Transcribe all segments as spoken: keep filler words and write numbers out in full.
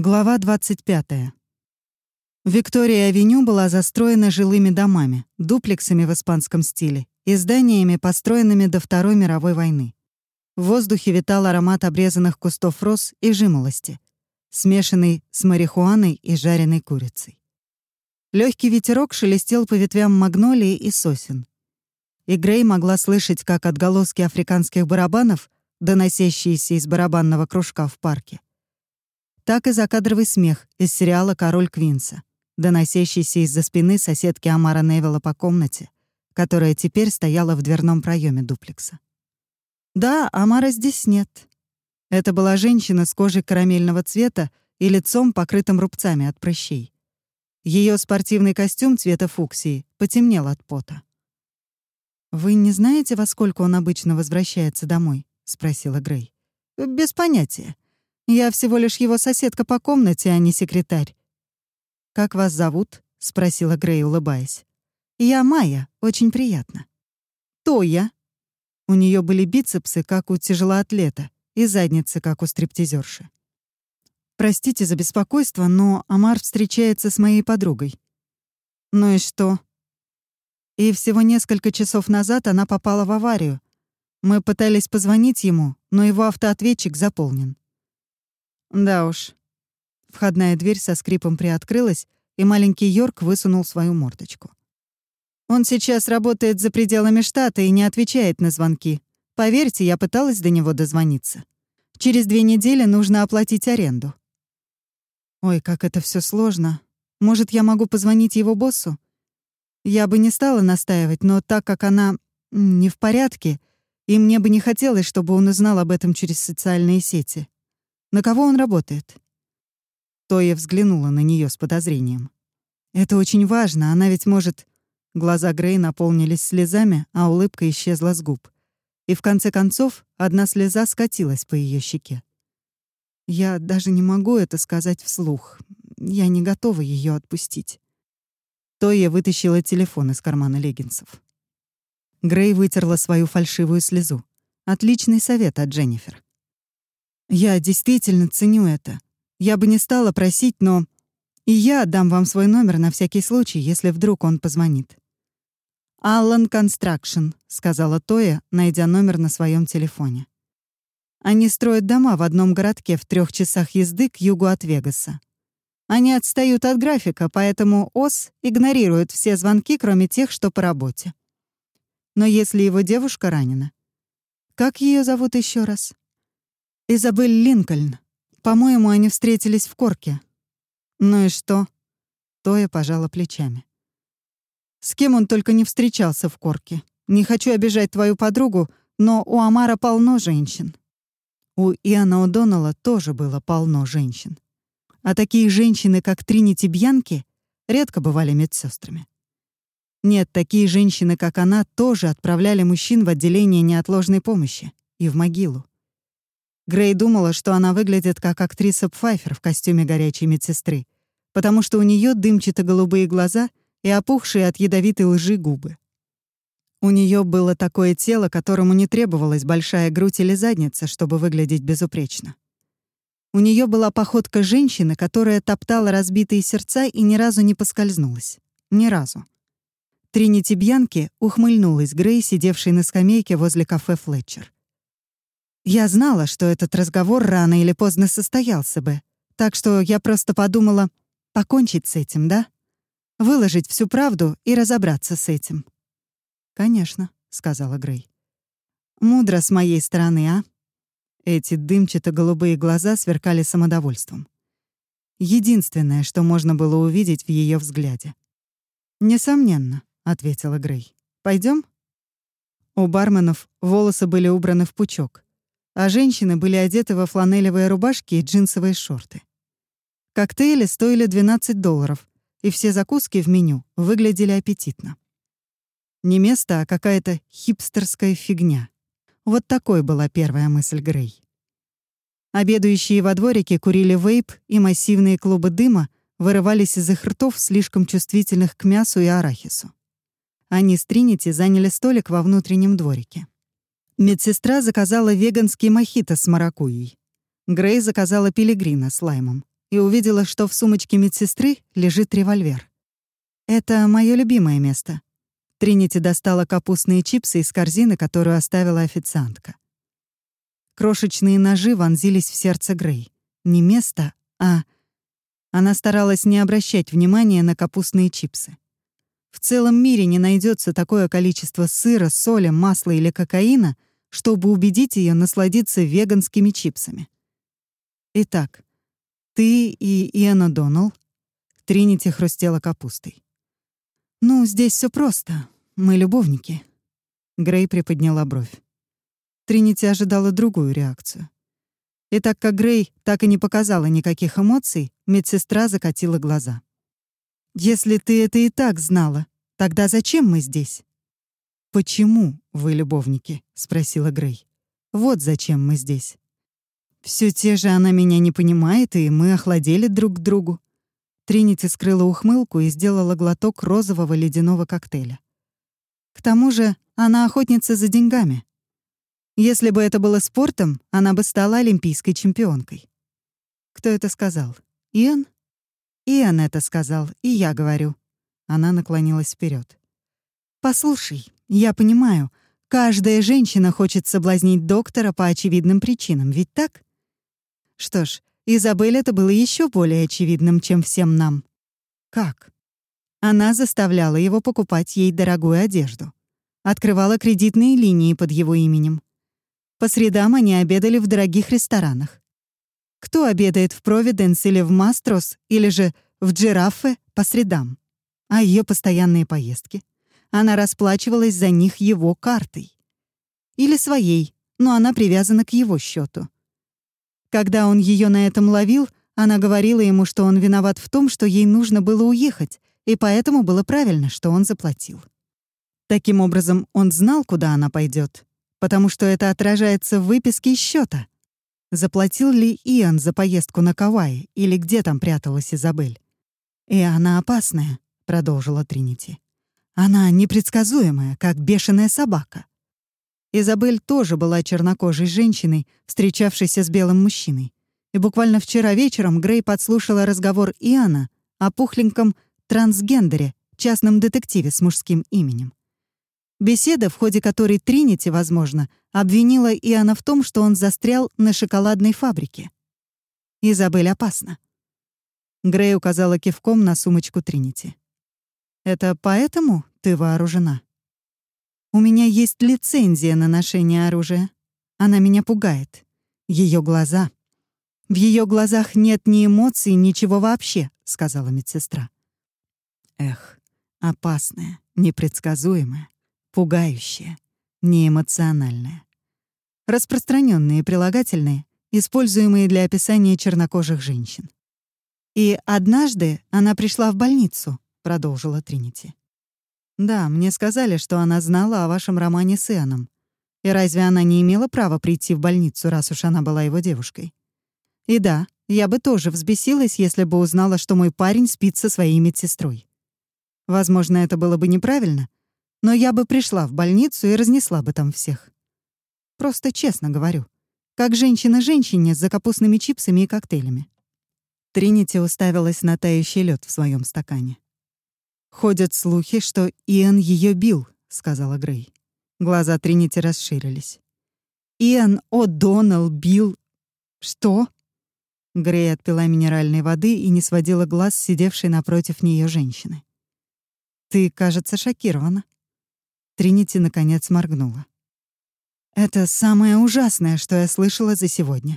Глава двадцать пятая. Виктория-авеню была застроена жилыми домами, дуплексами в испанском стиле и зданиями, построенными до Второй мировой войны. В воздухе витал аромат обрезанных кустов роз и жимолости, смешанный с марихуаной и жареной курицей. Легкий ветерок шелестел по ветвям магнолии и сосен. И Грей могла слышать, как отголоски африканских барабанов, доносящиеся из барабанного кружка в парке, так и закадровый смех из сериала «Король Квинса», доносящийся из-за спины соседки Амара Невилла по комнате, которая теперь стояла в дверном проеме дуплекса. Да, Амара здесь нет. Это была женщина с кожей карамельного цвета и лицом, покрытым рубцами от прыщей. Ее спортивный костюм цвета фуксии потемнел от пота. «Вы не знаете, во сколько он обычно возвращается домой?» — спросила Грей. «Без понятия. Я всего лишь его соседка по комнате, а не секретарь». «Как вас зовут?» — спросила Грей, улыбаясь. «Я Майя, очень приятно». «Тоя». У нее были бицепсы, как у тяжелоатлета, и задницы, как у стриптизерши. «Простите за беспокойство, но Амар встречается с моей подругой». «Ну и что?» «И всего несколько часов назад она попала в аварию. Мы пытались позвонить ему, но его автоответчик заполнен». «Да уж». Входная дверь со скрипом приоткрылась, и маленький Йорк высунул свою мордочку. «Он сейчас работает за пределами штата и не отвечает на звонки. Поверьте, я пыталась до него дозвониться. Через две недели нужно оплатить аренду». «Ой, как это все сложно. Может, я могу позвонить его боссу?» Я бы не стала настаивать, но так как она не в порядке, и мне бы не хотелось, чтобы он узнал об этом через социальные сети. На кого он работает?» Тоя взглянула на нее с подозрением. «Это очень важно, она ведь может...» Глаза Грей наполнились слезами, а улыбка исчезла с губ. И в конце концов одна слеза скатилась по ее щеке. «Я даже не могу это сказать вслух. Я не готова ее отпустить». Тоя вытащила телефон из кармана леггинсов. Грей вытерла свою фальшивую слезу. Отличный совет от Дженнифер. «Я действительно ценю это. Я бы не стала просить, но... И я отдам вам свой номер на всякий случай, если вдруг он позвонит». «Аллан Констракшн», — сказала Тоя, найдя номер на своем телефоне. «Они строят дома в одном городке в трех часах езды к югу от Вегаса. Они отстают от графика, поэтому Ос игнорирует все звонки, кроме тех, что по работе. Но если его девушка ранена... Как ее зовут еще раз?» «Изабель Линкольн. По-моему, они встретились в Корке». «Ну и что?» Тоя пожала плечами. «С кем он только не встречался в Корке. Не хочу обижать твою подругу, но у Амара полно женщин». У Иана О'Доннелла тоже было полно женщин. А такие женщины, как Тринити Бьянки, редко бывали медсестрами. Нет, такие женщины, как она, тоже отправляли мужчин в отделение неотложной помощи и в могилу. Грей думала, что она выглядит как актриса Пфайфер в костюме горячей медсестры, потому что у нее дымчато-голубые глаза и опухшие от ядовитой лжи губы. У нее было такое тело, которому не требовалась большая грудь или задница, чтобы выглядеть безупречно. У нее была походка женщины, которая топтала разбитые сердца и ни разу не поскользнулась. Ни разу. Тринити Бьянки ухмыльнулась Грей, сидевшей на скамейке возле кафе «Флетчер». «Я знала, что этот разговор рано или поздно состоялся бы, так что я просто подумала, покончить с этим, да? Выложить всю правду и разобраться с этим». «Конечно», — сказала Грей. «Мудро с моей стороны, а?» Эти дымчато-голубые глаза сверкали самодовольством. Единственное, что можно было увидеть в ее взгляде. «Несомненно», — ответила Грей. «Пойдем?» У барменов волосы были убраны в пучок, а женщины были одеты во фланелевые рубашки и джинсовые шорты. Коктейли стоили двенадцать долларов, и все закуски в меню выглядели аппетитно. Не место, а какая-то хипстерская фигня. Вот такой была первая мысль Грей. Обедающие во дворике курили вейп, и массивные клубы дыма вырывались из их ртов, слишком чувствительных к мясу и арахису. Они с Тринити заняли столик во внутреннем дворике. Медсестра заказала веганский мохито с маракуйей. Грей заказала пилигрина с лаймом. и увидела, что в сумочке медсестры лежит револьвер. «Это моё любимое место». Тринити достала капустные чипсы из корзины, которую оставила официантка. Крошечные ножи вонзились в сердце Грей. Не место, а... Она старалась не обращать внимания на капустные чипсы. В целом мире не найдется такое количество сыра, соли, масла или кокаина, чтобы убедить ее насладиться веганскими чипсами. «Итак, ты и Иэн О'Доннелл?» Тринити хрустела капустой. «Ну, здесь все просто. Мы любовники». Грей приподняла бровь. Тринити ожидала другую реакцию. И так как Грей так и не показала никаких эмоций, медсестра закатила глаза. «Если ты это и так знала, тогда зачем мы здесь?» «Почему вы любовники?» — спросила Грей. «Вот зачем мы здесь». Все те же она меня не понимает, и мы охладели друг к другу». Тринити скрыла ухмылку и сделала глоток розового ледяного коктейля. «К тому же она охотница за деньгами. Если бы это было спортом, она бы стала олимпийской чемпионкой». «Кто это сказал? Иэн?» «Иэн это сказал, и я говорю». Она наклонилась вперед. «Послушай, я понимаю, каждая женщина хочет соблазнить доктора по очевидным причинам, ведь так? Что ж, Изабель это было еще более очевидным, чем всем нам. Как? Она заставляла его покупать ей дорогую одежду. Открывала кредитные линии под его именем. По средам они обедали в дорогих ресторанах. Кто обедает в Провиденс или в Мастрос, или же в Джираффе по средам? А ее постоянные поездки? Она расплачивалась за них его картой. Или своей, но она привязана к его счету. Когда он ее на этом ловил, она говорила ему, что он виноват в том, что ей нужно было уехать, и поэтому было правильно, что он заплатил. Таким образом, он знал, куда она пойдет, потому что это отражается в выписке из счета. Заплатил ли Иэн за поездку на Кавайи или где там пряталась Изабель? «И она опасная», — продолжила Тринити. «Она непредсказуемая, как бешеная собака». Изабель тоже была чернокожей женщиной, встречавшейся с белым мужчиной. И буквально вчера вечером Грей подслушала разговор Иэна о пухленьком трансгендере, частном детективе с мужским именем. Беседа, в ходе которой Тринити, возможно, обвинила Иэна в том, что он застрял на шоколадной фабрике. «Изабель опасна». Грей указала кивком на сумочку Тринити. «Это поэтому ты вооружена?» «У меня есть лицензия на ношение оружия. Она меня пугает. Ее глаза. В ее глазах нет ни эмоций, ничего вообще», — сказала медсестра. Эх, опасная, непредсказуемая, пугающая, неэмоциональная. Распространенные прилагательные, используемые для описания чернокожих женщин. «И однажды она пришла в больницу», — продолжила Тринити. «Да, мне сказали, что она знала о вашем романе с Иэном. И разве она не имела права прийти в больницу, раз уж она была его девушкой? И да, я бы тоже взбесилась, если бы узнала, что мой парень спит со своей медсестрой. Возможно, это было бы неправильно, но я бы пришла в больницу и разнесла бы там всех. Просто честно говорю, как женщина женщине за капустными чипсами и коктейлями». Тринити уставилась на тающий лед в своем стакане. «Ходят слухи, что Иэн ее бил», — сказала Грей. Глаза Тринити расширились. «Иэн О'Доннелл бил... Что?» Грей отпила минеральной воды и не сводила глаз с сидевшей напротив нее женщины. «Ты, кажется, шокирована». Тринити наконец моргнула. «Это самое ужасное, что я слышала за сегодня.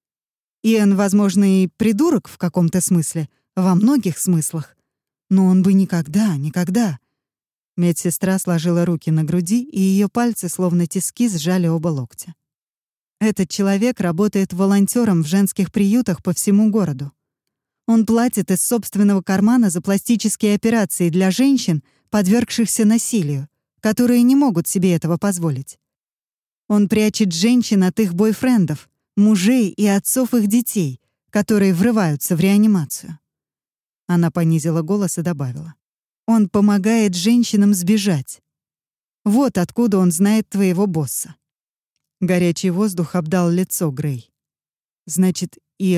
Иэн, возможно, и придурок в каком-то смысле, во многих смыслах. Но он бы никогда, никогда...» Медсестра сложила руки на груди, и ее пальцы, словно тиски, сжали оба локтя. «Этот человек работает волонтером в женских приютах по всему городу. Он платит из собственного кармана за пластические операции для женщин, подвергшихся насилию, которые не могут себе этого позволить. Он прячет женщин от их бойфрендов, мужей и отцов их детей, которые врываются в реанимацию». Она понизила голос и добавила. «Он помогает женщинам сбежать. Вот откуда он знает твоего босса». Горячий воздух обдал лицо Грей. «Значит, Иэн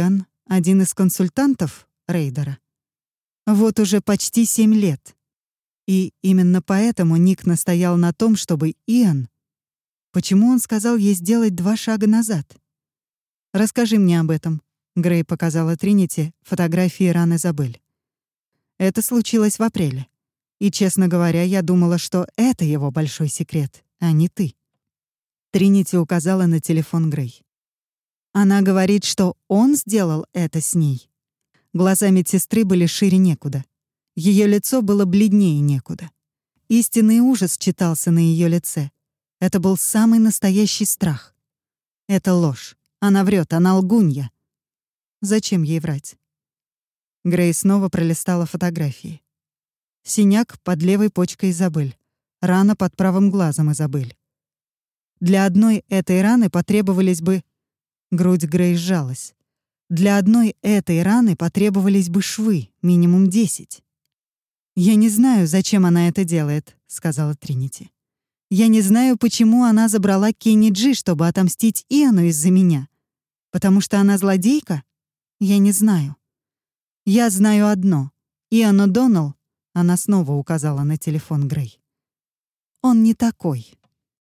один из консультантов Рейдера. Вот уже почти семь лет. И именно поэтому Ник настоял на том, чтобы Иэн... Почему он сказал ей сделать два шага назад? «Расскажи мне об этом», — Грей показала Тринити фотографии ран Изабель. Это случилось в апреле. И, честно говоря, я думала, что это его большой секрет, а не ты. Тринити указала на телефон Грей. Она говорит, что он сделал это с ней. Глаза медсестры были шире некуда. Ее лицо было бледнее некуда. Истинный ужас читался на ее лице. Это был самый настоящий страх. Это ложь. Она врет, она лгунья. Зачем ей врать? Грей снова пролистала фотографии. Синяк под левой почкой Изабель. Рана под правым глазом Изабель. Для одной этой раны потребовались бы... Грудь Грей сжалась. Для одной этой раны потребовались бы швы, минимум десять. «Я не знаю, зачем она это делает», — сказала Тринити. «Я не знаю, почему она забрала Кенни Джи, чтобы отомстить Иану из-за меня. Потому что она злодейка? Я не знаю. Я знаю одно. Иан О'Доннелл», — она снова указала на телефон Грей. «Он не такой».